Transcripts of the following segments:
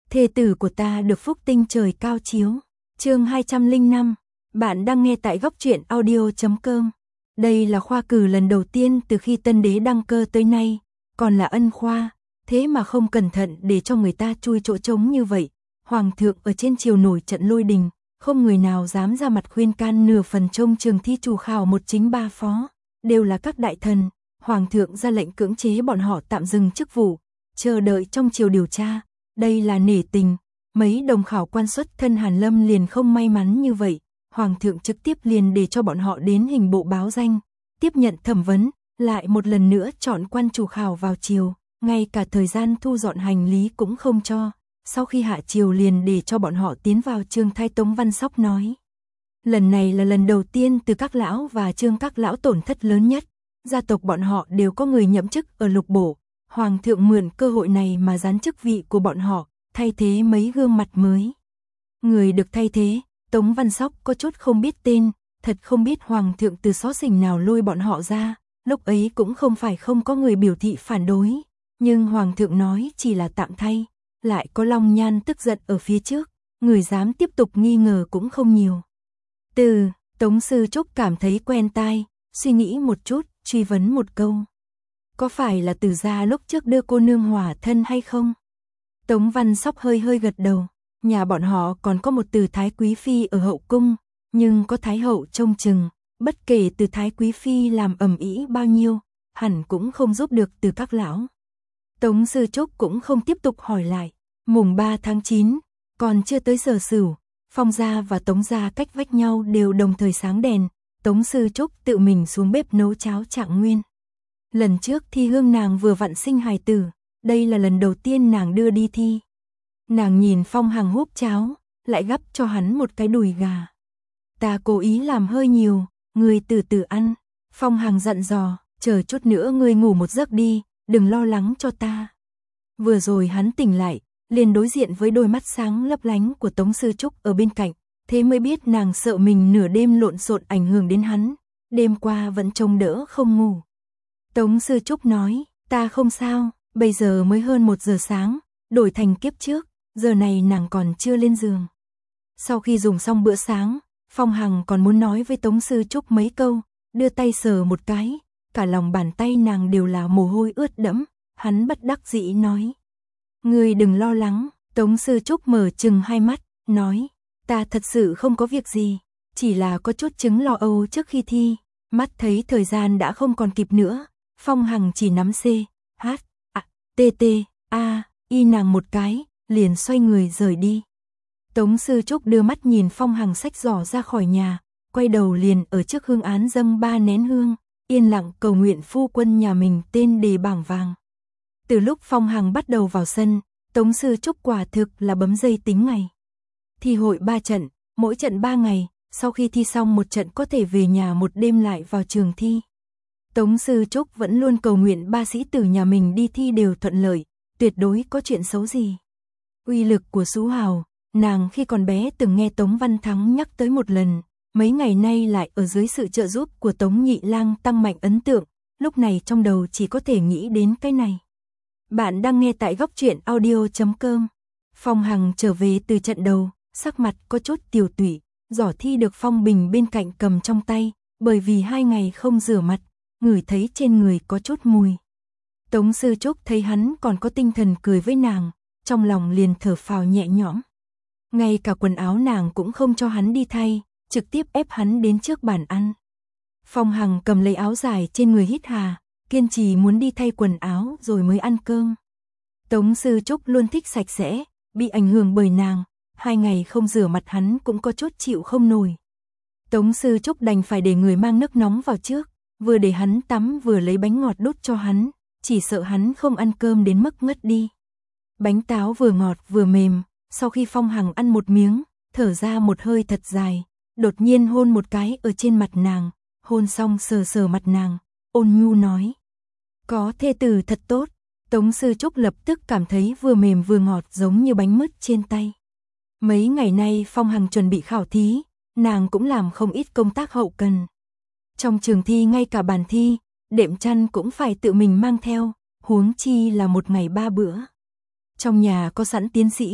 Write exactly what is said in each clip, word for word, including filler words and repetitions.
thê tử của ta được phúc tinh trời cao chiếu. Chương hai trăm lẻ năm, bạn đang nghe tại góc truyện audio chấm com. Đây là khoa cử lần đầu tiên từ khi tân đế đăng cơ tới nay, còn là ân khoa, thế mà không cẩn thận để cho người ta chui chỗ trống như vậy. Hoàng thượng ở trên triều nổi trận lôi đình, không người nào dám ra mặt khuyên can nửa phần. Trông trường thi chủ khảo một chính ba phó, đều là các đại thần. Hoàng thượng ra lệnh cưỡng chế bọn họ tạm dừng chức vụ, chờ đợi trong triều điều tra. Đây là nể tình, mấy đồng khảo quan xuất thân Hàn Lâm liền không may mắn như vậy. Hoàng thượng trực tiếp liền để cho bọn họ đến hình bộ báo danh, tiếp nhận thẩm vấn, lại một lần nữa chọn quan chủ khảo vào triều, ngay cả thời gian thu dọn hành lý cũng không cho. Sau khi hạ triều liền để cho bọn họ tiến vào Trương Thái. Tống Văn Sóc nói, lần này là lần đầu tiên từ các lão và Trương các lão tổn thất lớn nhất. Gia tộc bọn họ đều có người nhậm chức ở lục bổ, Hoàng thượng mượn cơ hội này mà giáng chức vị của bọn họ, thay thế mấy gương mặt mới. Người được thay thế, Tống Văn Sóc có chút không biết tên, thật không biết Hoàng thượng từ xó xỉnh nào lôi bọn họ ra. Lúc ấy cũng không phải không có người biểu thị phản đối, nhưng Hoàng thượng nói chỉ là tạm thay. Lại có Long Nhan tức giận ở phía trước, người dám tiếp tục nghi ngờ cũng không nhiều. Từ, Tống Sư Trúc cảm thấy quen tai, suy nghĩ một chút, truy vấn một câu. Có phải là Từ gia lúc trước đưa cô nương hỏa thân hay không? Tống Văn Sóc hơi hơi gật đầu, nhà bọn họ còn có một Từ Thái Quý Phi ở hậu cung, nhưng có Thái Hậu trông chừng, bất kể Từ Thái Quý Phi làm ầm ĩ bao nhiêu, hẳn cũng không giúp được Từ các lão. Tống Sư Trúc cũng không tiếp tục hỏi lại. Mùng ba tháng chín, còn chưa tới giờ sửu, Phong gia và Tống gia cách vách nhau đều đồng thời sáng đèn. Tống Sư Trúc tự mình xuống bếp nấu cháo Trạng Nguyên. Lần trước thi hương nàng vừa vặn sinh hài tử, đây là lần đầu tiên nàng đưa đi thi. Nàng nhìn Phong Hằng húp cháo, lại gắp cho hắn một cái đùi gà. Ta cố ý làm hơi nhiều, ngươi từ từ ăn. Phong Hằng dặn dò, chờ chút nữa ngươi ngủ một giấc đi, đừng lo lắng cho ta. Vừa rồi hắn tỉnh lại, liền đối diện với đôi mắt sáng lấp lánh của Tống Sư Trúc ở bên cạnh, thế mới biết nàng sợ mình nửa đêm lộn xộn ảnh hưởng đến hắn, đêm qua vẫn trông đỡ không ngủ. Tống Sư Trúc nói, ta không sao, bây giờ mới hơn một giờ sáng, đổi thành kiếp trước, giờ này nàng còn chưa lên giường. Sau khi dùng xong bữa sáng, Phong Hằng còn muốn nói với Tống Sư Trúc mấy câu, đưa tay sờ một cái, cả lòng bàn tay nàng đều là mồ hôi ướt đẫm, hắn bất đắc dĩ nói. Ngươi đừng lo lắng, Tống Sư Trúc mở chừng hai mắt, nói, ta thật sự không có việc gì, chỉ là có chút chứng lo âu trước khi thi. Mắt thấy thời gian đã không còn kịp nữa, Phong Hằng chỉ nắm C, H, A, T, T, A, Y nàng một cái, liền xoay người rời đi. Tống Sư Trúc đưa mắt nhìn Phong Hằng xách giỏ ra khỏi nhà, quay đầu liền ở trước hương án dâng ba nén hương, yên lặng cầu nguyện phu quân nhà mình tên đề bảng vàng. Từ lúc Phong Hằng bắt đầu vào sân, Tống Sư Trúc quả thực là bấm dây tính ngày. Thi hội ba trận, mỗi trận ba ngày, sau khi thi xong một trận có thể về nhà một đêm lại vào trường thi. Tống Sư Trúc vẫn luôn cầu nguyện ba sĩ tử nhà mình đi thi đều thuận lợi, tuyệt đối có chuyện xấu gì. Uy lực của Sú Hào, nàng khi còn bé từng nghe Tống Văn Thắng nhắc tới một lần, mấy ngày nay lại ở dưới sự trợ giúp của Tống Nhị Lang tăng mạnh ấn tượng, lúc này trong đầu chỉ có thể nghĩ đến cái này. Bạn đang nghe tại góc truyện audio chấm com. Phong Hằng trở về từ trận đầu, sắc mặt có chút tiều tụy, giỏ thi được Phong Bình bên cạnh cầm trong tay, bởi vì hai ngày không rửa mặt, ngửi thấy trên người có chút mùi. Tống Sư Trúc thấy hắn còn có tinh thần cười với nàng, trong lòng liền thở phào nhẹ nhõm. Ngay cả quần áo nàng cũng không cho hắn đi thay, trực tiếp ép hắn đến trước bàn ăn. Phong Hằng cầm lấy áo dài trên người hít hà, kiên trì muốn đi thay quần áo rồi mới ăn cơm. Tống Sư Trúc luôn thích sạch sẽ, bị ảnh hưởng bởi nàng, hai ngày không rửa mặt hắn cũng có chút chịu không nổi. Tống Sư Trúc đành phải để người mang nước nóng vào trước, vừa để hắn tắm vừa lấy bánh ngọt đút cho hắn, chỉ sợ hắn không ăn cơm đến mức ngất đi. Bánh táo vừa ngọt vừa mềm, sau khi Phong Hằng ăn một miếng, thở ra một hơi thật dài, đột nhiên hôn một cái ở trên mặt nàng, hôn xong sờ sờ mặt nàng, ôn nhu nói. Có thê tử thật tốt. Tống Sư Trúc lập tức cảm thấy vừa mềm vừa ngọt giống như bánh mứt trên tay. Mấy ngày nay Phong Hằng chuẩn bị khảo thí, nàng cũng làm không ít công tác hậu cần. Trong trường thi ngay cả bàn thi, đệm chăn cũng phải tự mình mang theo, huống chi là một ngày ba bữa. Trong nhà có sẵn tiến sĩ,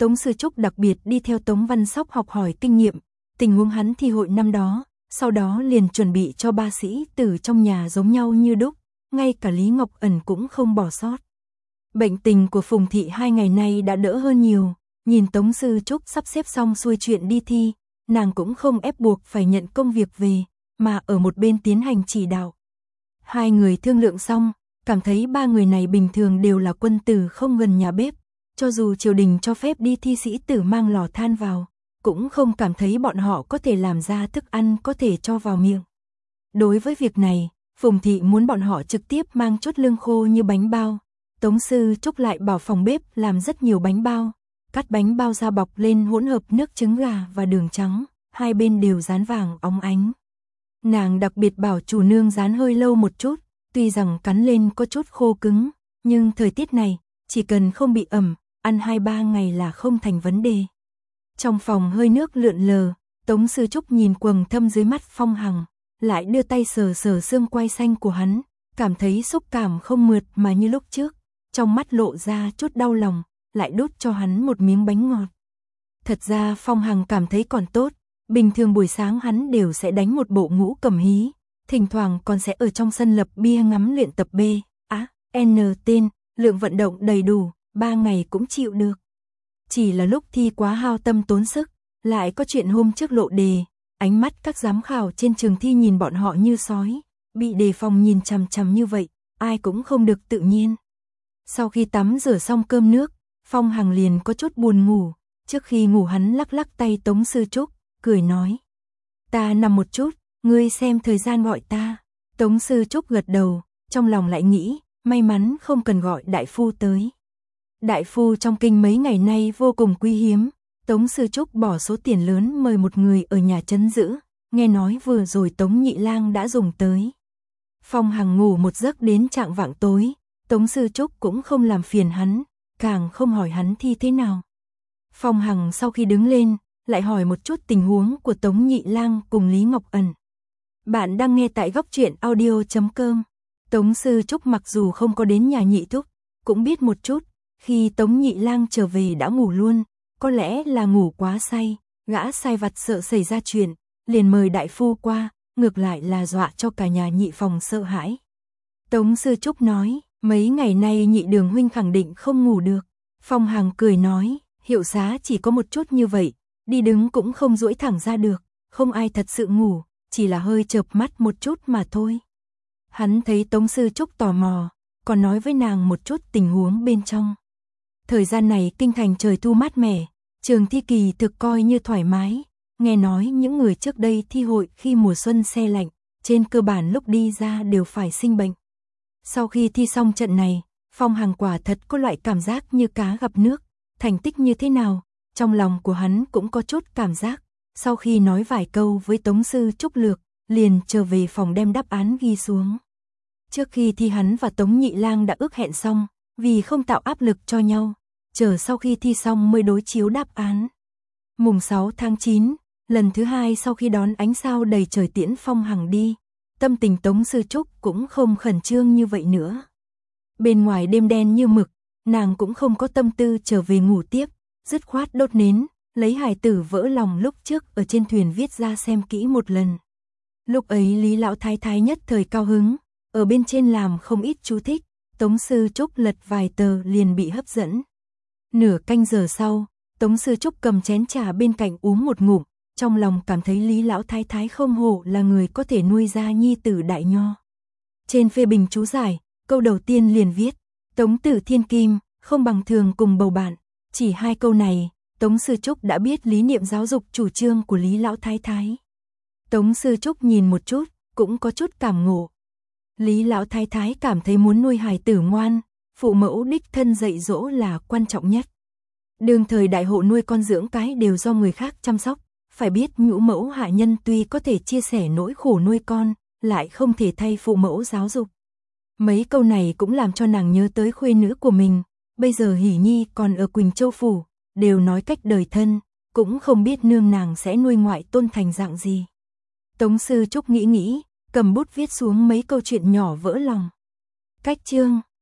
Tống Sư Trúc đặc biệt đi theo Tống Văn Sóc học hỏi kinh nghiệm, tình huống hắn thi hội năm đó, sau đó liền chuẩn bị cho ba sĩ tử trong nhà giống nhau như đúc, ngay cả Lý Ngọc Ẩn cũng không bỏ sót. Bệnh tình của Phùng Thị hai ngày nay đã đỡ hơn nhiều, nhìn Tống Sư Trúc sắp xếp xong xuôi chuyện đi thi, nàng cũng không ép buộc phải nhận công việc về, mà ở một bên tiến hành chỉ đạo. Hai người thương lượng xong, cảm thấy ba người này bình thường đều là quân tử không gần nhà bếp, cho dù triều đình cho phép đi thi sĩ tử mang lò than vào, cũng không cảm thấy bọn họ có thể làm ra thức ăn có thể cho vào miệng. Đối với việc này, Phùng Thị muốn bọn họ trực tiếp mang chút lương khô như bánh bao. Tống Sư Trúc lại bảo phòng bếp làm rất nhiều bánh bao, cắt bánh bao ra bọc lên hỗn hợp nước trứng gà và đường trắng, hai bên đều dán vàng óng ánh. Nàng đặc biệt bảo chủ nương dán hơi lâu một chút, tuy rằng cắn lên có chút khô cứng, nhưng thời tiết này, chỉ cần không bị ẩm, ăn hai ba ngày là không thành vấn đề. Trong phòng hơi nước lượn lờ, Tống Sư Trúc nhìn quầng thâm dưới mắt Phong Hằng, lại đưa tay sờ sờ xương quai xanh của hắn, cảm thấy xúc cảm không mượt mà như lúc trước, trong mắt lộ ra chút đau lòng, lại đút cho hắn một miếng bánh ngọt. Thật ra Phong Hằng cảm thấy còn tốt, bình thường buổi sáng hắn đều sẽ đánh một bộ ngũ cầm hí, thỉnh thoảng còn sẽ ở trong sân lập bia ngắm luyện tập B, A, N tên, lượng vận động đầy đủ, ba ngày cũng chịu được. Chỉ là lúc thi quá hao tâm tốn sức, lại có chuyện hôm trước lộ đề, ánh mắt các giám khảo trên trường thi nhìn bọn họ như sói, bị đề phòng nhìn chằm chằm như vậy, ai cũng không được tự nhiên. Sau khi tắm rửa xong cơm nước, Phong Hằng liền có chút buồn ngủ, trước khi ngủ hắn lắc lắc tay Tống Sư Trúc, cười nói: "Ta nằm một chút, ngươi xem thời gian gọi ta." Tống Sư Trúc gật đầu, trong lòng lại nghĩ, may mắn không cần gọi đại phu tới. Đại phu trong kinh mấy ngày nay vô cùng quý hiếm, Tống Sư Trúc bỏ số tiền lớn mời một người ở nhà trấn giữ, nghe nói vừa rồi Tống Nhị Lang đã dùng tới. Phong Hằng ngủ một giấc đến chạng vạng tối, Tống Sư Trúc cũng không làm phiền hắn, càng không hỏi hắn thi thế nào. Phong Hằng sau khi đứng lên, lại hỏi một chút tình huống của Tống Nhị Lang cùng Lý Ngọc Ẩn. Bạn đang nghe tại góc truyện audio chấm com. Tống Sư Trúc mặc dù không có đến nhà nhị thúc, cũng biết một chút, khi Tống Nhị Lang trở về đã ngủ luôn, có lẽ là ngủ quá say, gã sai vặt sợ xảy ra chuyện, liền mời đại phu qua, ngược lại là dọa cho cả nhà nhị phòng sợ hãi. Tống Sư Trúc nói, mấy ngày nay nhị đường huynh khẳng định không ngủ được. Phong Hằng cười nói, hiệu giá chỉ có một chút như vậy, đi đứng cũng không duỗi thẳng ra được, không ai thật sự ngủ, chỉ là hơi chợp mắt một chút mà thôi. Hắn thấy Tống Sư Trúc tò mò, còn nói với nàng một chút tình huống bên trong. Thời gian này kinh thành trời thu mát mẻ, trường thi kỳ thực coi như thoải mái, nghe nói những người trước đây thi hội khi mùa xuân se lạnh, trên cơ bản lúc đi ra đều phải sinh bệnh. Sau khi thi xong trận này, Phong Hằng quả thật có loại cảm giác như cá gặp nước, thành tích như thế nào, trong lòng của hắn cũng có chút cảm giác. Sau khi nói vài câu với Tống Sư Trúc lược, liền trở về phòng đem đáp án ghi xuống. Trước khi thi hắn và Tống Nhị Lang đã ước hẹn xong, vì không tạo áp lực cho nhau, chờ sau khi thi xong mới đối chiếu đáp án. Mùng sáu tháng chín, lần thứ hai sau khi đón ánh sao đầy trời tiễn Phong Hằng đi, tâm tình Tống Sư Trúc cũng không khẩn trương như vậy nữa. Bên ngoài đêm đen như mực, nàng cũng không có tâm tư trở về ngủ tiếp, dứt khoát đốt nến, lấy hài tử vỡ lòng lúc trước ở trên thuyền viết ra xem kỹ một lần. Lúc ấy Lý Lão Thái Thái nhất thời cao hứng, ở bên trên làm không ít chú thích, Tống Sư Trúc lật vài tờ liền bị hấp dẫn. Nửa canh giờ sau, Tống Sư Trúc cầm chén trà bên cạnh uống một ngụm, trong lòng cảm thấy Lý Lão Thái Thái không hổ là người có thể nuôi ra nhi tử đại nho. Trên phê bình chú giải, câu đầu tiên liền viết, Tống tử thiên kim, không bằng thường cùng bầu bạn. Chỉ hai câu này, Tống Sư Trúc đã biết lý niệm giáo dục chủ trương của Lý Lão Thái Thái. Tống Sư Trúc nhìn một chút, cũng có chút cảm ngộ. Lý Lão Thái Thái cảm thấy muốn nuôi hài tử ngoan, phụ mẫu đích thân dạy dỗ là quan trọng nhất. Đương thời đại hộ nuôi con dưỡng cái đều do người khác chăm sóc, phải biết nhũ mẫu hạ nhân tuy có thể chia sẻ nỗi khổ nuôi con, lại không thể thay phụ mẫu giáo dục. Mấy câu này cũng làm cho nàng nhớ tới khuê nữ của mình, bây giờ Hỷ Nhi còn ở Quỳnh Châu Phủ, đều nói cách đời thân, cũng không biết nương nàng sẽ nuôi ngoại tôn thành dạng gì. Tống Sư Trúc nghĩ nghĩ, cầm bút viết xuống mấy câu chuyện nhỏ vỡ lòng. Cách chương